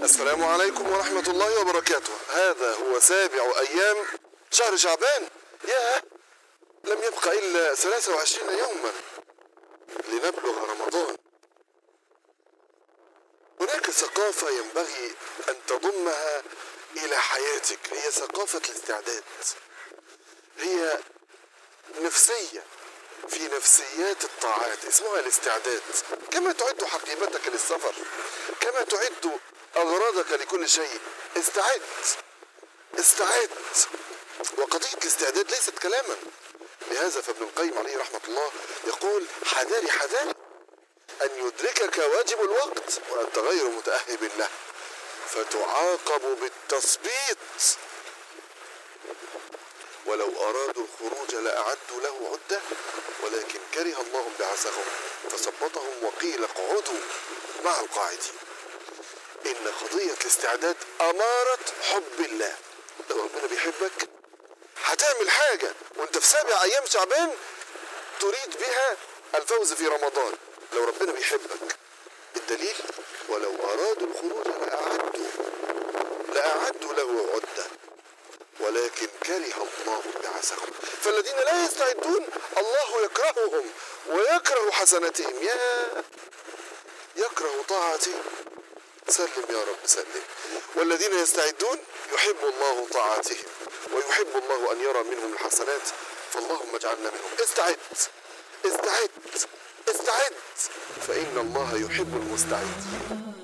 السلام عليكم ورحمة الله وبركاته. هذا هو سابع أيام شهر شعبان. ياه، لم يبق إلا 23 يوما لنبلغ رمضان. هناك ثقافة ينبغي أن تضمها إلى حياتك، هي ثقافة الاستعداد. هي نفسية في نفسيات الطاعات، اسمها الاستعداد. كما تعد حقيبتك للسفر، كما تعد أغراضك لكل شيء، استعد استعد. وقضية الاستعداد ليست كلاما. لهذا فابن القيم عليه رحمة الله يقول: حذاري حذاري أن يدركك واجب الوقت وأنت غير متأهب له، فتعاقب بالتثبيط. ولو أرادوا الخروج لأعدوا له عدة، ولكن كره الله بعثهم فثبطهم وقيل اقعدوا مع القاعدين. إن قضية الاستعداد أمارة حب الله. لو ربنا بيحبك هتعمل حاجة وانت في 7 أيام شعبان تريد بها الفوز في رمضان. لو ربنا بيحبك، الدليل: ولو أرادوا الخروج لأعدوا له عدة، ولكن كره الله بعثهم. فالذين لا يستعدون الله يكرههم ويكره حسناتهم. يكره طاعتي. سلم يا رب سلم. والذين يستعدون يحب الله طاعتهم ويحب الله أن يرى منهم الحسنات، فاللهم اجعلنا منهم. استعد استعد استعد، فإن الله يحب المستعدين.